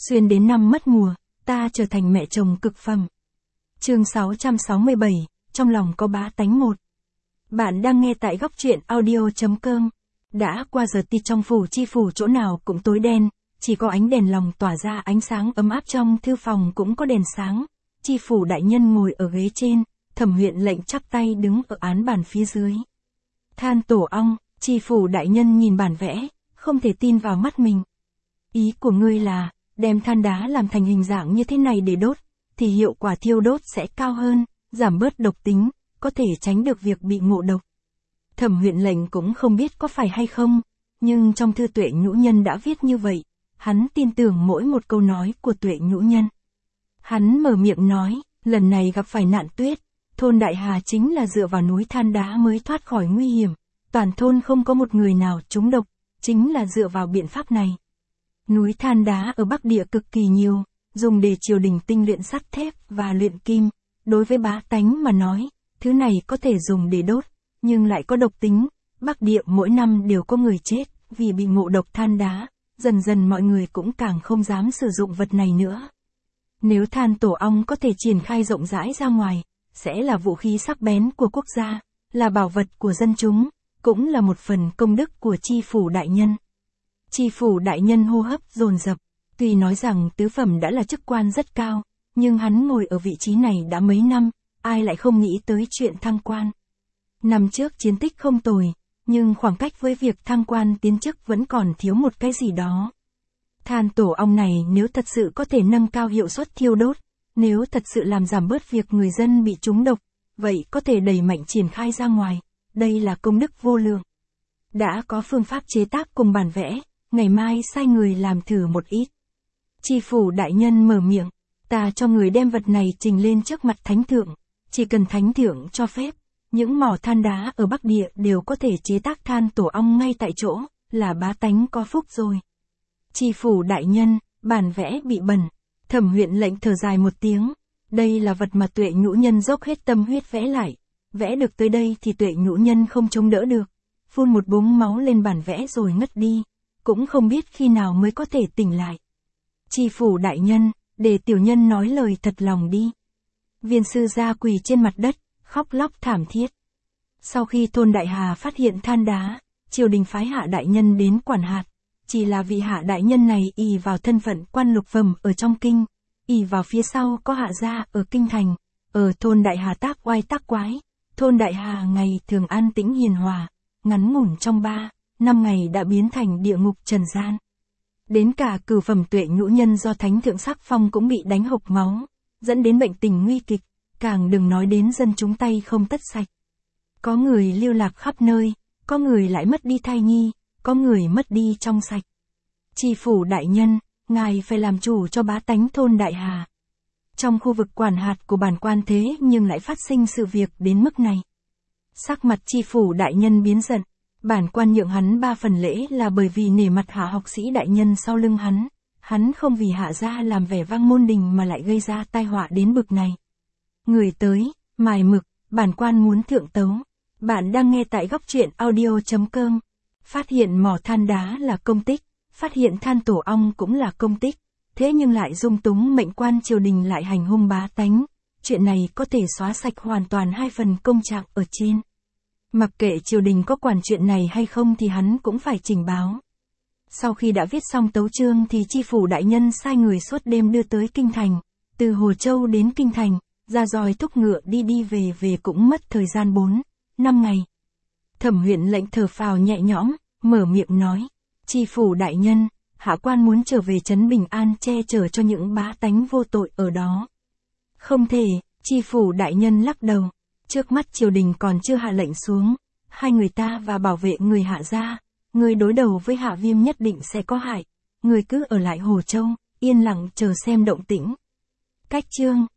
Xuyên đến năm mất mùa, ta trở thành mẹ chồng cực phẩm. Chương 667, trong lòng có bá tánh một. Bạn đang nghe tại góc truyện audio.com. Đã qua giờ ti trong phủ chi phủ chỗ nào cũng tối đen, chỉ có ánh đèn lòng tỏa ra ánh sáng ấm áp, trong thư phòng cũng có đèn sáng. Chi phủ đại nhân ngồi ở ghế trên, Thẩm huyện lệnh chắp tay đứng ở án bàn phía dưới. Than tổ ong, chi phủ đại nhân nhìn bản vẽ, không thể tin vào mắt mình. Ý của ngươi là, đem than đá làm thành hình dạng như thế này để đốt, thì hiệu quả thiêu đốt sẽ cao hơn, giảm bớt độc tính, có thể tránh được việc bị ngộ độc. Thẩm huyện lệnh cũng không biết có phải hay không, nhưng trong thư Tuệ Nhũ Nhân đã viết như vậy, hắn tin tưởng mỗi một câu nói của Tuệ Nhũ Nhân. Hắn mở miệng nói, lần này gặp phải nạn tuyết, thôn Đại Hà chính là dựa vào núi than đá mới thoát khỏi nguy hiểm, toàn thôn không có một người nào trúng độc, chính là dựa vào biện pháp này. Núi than đá ở Bắc Địa cực kỳ nhiều, dùng để triều đình tinh luyện sắt thép và luyện kim, đối với bá tánh mà nói, thứ này có thể dùng để đốt, nhưng lại có độc tính. Bắc Địa mỗi năm đều có người chết vì bị ngộ độc than đá, dần dần mọi người cũng càng không dám sử dụng vật này nữa. Nếu than tổ ong có thể triển khai rộng rãi ra ngoài, sẽ là vũ khí sắc bén của quốc gia, là bảo vật của dân chúng, cũng là một phần công đức của chi phủ đại nhân. Chi phủ đại nhân hô hấp dồn dập, tuy nói rằng tứ phẩm đã là chức quan rất cao, nhưng hắn ngồi ở vị trí này đã mấy năm, ai lại không nghĩ tới chuyện thăng quan. Năm trước chiến tích không tồi, nhưng khoảng cách với việc thăng quan tiến chức vẫn còn thiếu một cái gì đó. Than tổ ong này nếu thật sự có thể nâng cao hiệu suất thiêu đốt, nếu thật sự làm giảm bớt việc người dân bị trúng độc, vậy có thể đẩy mạnh triển khai ra ngoài, đây là công đức vô lượng. Đã có phương pháp chế tác cùng bản vẽ, ngày mai sai người làm thử một ít. Chi phủ đại nhân mở miệng, ta cho người đem vật này trình lên trước mặt thánh thượng, chỉ cần thánh thượng cho phép, những mỏ than đá ở Bắc Địa đều có thể chế tác than tổ ong ngay tại chỗ, là bá tánh có phúc rồi. Chi phủ đại nhân, bản vẽ bị bẩn. Thẩm huyện lệnh thở dài một tiếng, đây là vật mà Tuệ Nhũ Nhân dốc hết tâm huyết vẽ lại, vẽ được tới đây thì Tuệ Nhũ Nhân không chống đỡ được, phun một búng máu lên bản vẽ rồi ngất đi, cũng không biết khi nào mới có thể tỉnh lại. Chi phủ đại nhân, để tiểu nhân nói lời thật lòng đi. Viên sư gia quỳ trên mặt đất, khóc lóc thảm thiết. Sau khi thôn Đại Hà phát hiện than đá, triều đình phái Hạ đại nhân đến quản hạt. Chỉ là vị Hạ đại nhân này ỷ vào thân phận quan lục phẩm ở trong kinh, ỷ vào phía sau có Hạ gia ở kinh thành, ở thôn Đại Hà tác oai tác quái. Thôn Đại Hà ngày thường an tĩnh hiền hòa, ngắn ngủn trong 3-5 ngày đã biến thành địa ngục trần gian. Đến cả cửu phẩm Tuệ Nhũ Nhân do thánh thượng sắc phong cũng bị đánh hộc máu, dẫn đến bệnh tình nguy kịch, càng đừng nói đến dân chúng tay không tất sạch. Có người lưu lạc khắp nơi, có người lại mất đi thai nhi, có người mất đi trong sạch. Chi phủ đại nhân, ngài phải làm chủ cho bá tánh thôn Đại Hà. Trong khu vực quản hạt của bản quan thế nhưng lại phát sinh sự việc đến mức này. Sắc mặt chi phủ đại nhân biến giận, bản quan nhượng hắn 3 phần lễ là bởi vì nể mặt Hạ học sĩ đại nhân sau lưng hắn không vì Hạ gia làm vẻ vang môn đình mà lại gây ra tai họa đến bực này. Người tới, mài mực, bản quan muốn thượng tấu. Bạn đang nghe tại góc truyện audio.com. Phát hiện mỏ than đá là công tích, phát hiện than tổ ong cũng là công tích, thế nhưng lại dung túng mệnh quan triều đình lại hành hung bá tánh, chuyện này có thể xóa sạch hoàn toàn 2 phần công trạng ở trên. Mặc kệ triều đình có quản chuyện này hay không thì hắn cũng phải trình báo. Sau khi đã viết xong tấu chương thì chi phủ đại nhân sai người suốt đêm đưa tới kinh thành, từ Hồ Châu đến kinh thành, ra roi thúc ngựa đi về cũng mất thời gian 4-5 ngày. Thẩm huyện lệnh thở phào nhẹ nhõm, mở miệng nói, chi phủ đại nhân, hạ quan muốn trở về trấn Bình An che chở cho những bá tánh vô tội ở đó. Không thể, chi phủ đại nhân lắc đầu, trước mắt triều đình còn chưa hạ lệnh xuống, hai người ta và bảo vệ người Hạ gia, người đối đầu với Hạ Viêm nhất định sẽ có hại, người cứ ở lại Hồ Châu, yên lặng chờ xem động tĩnh. Cách chương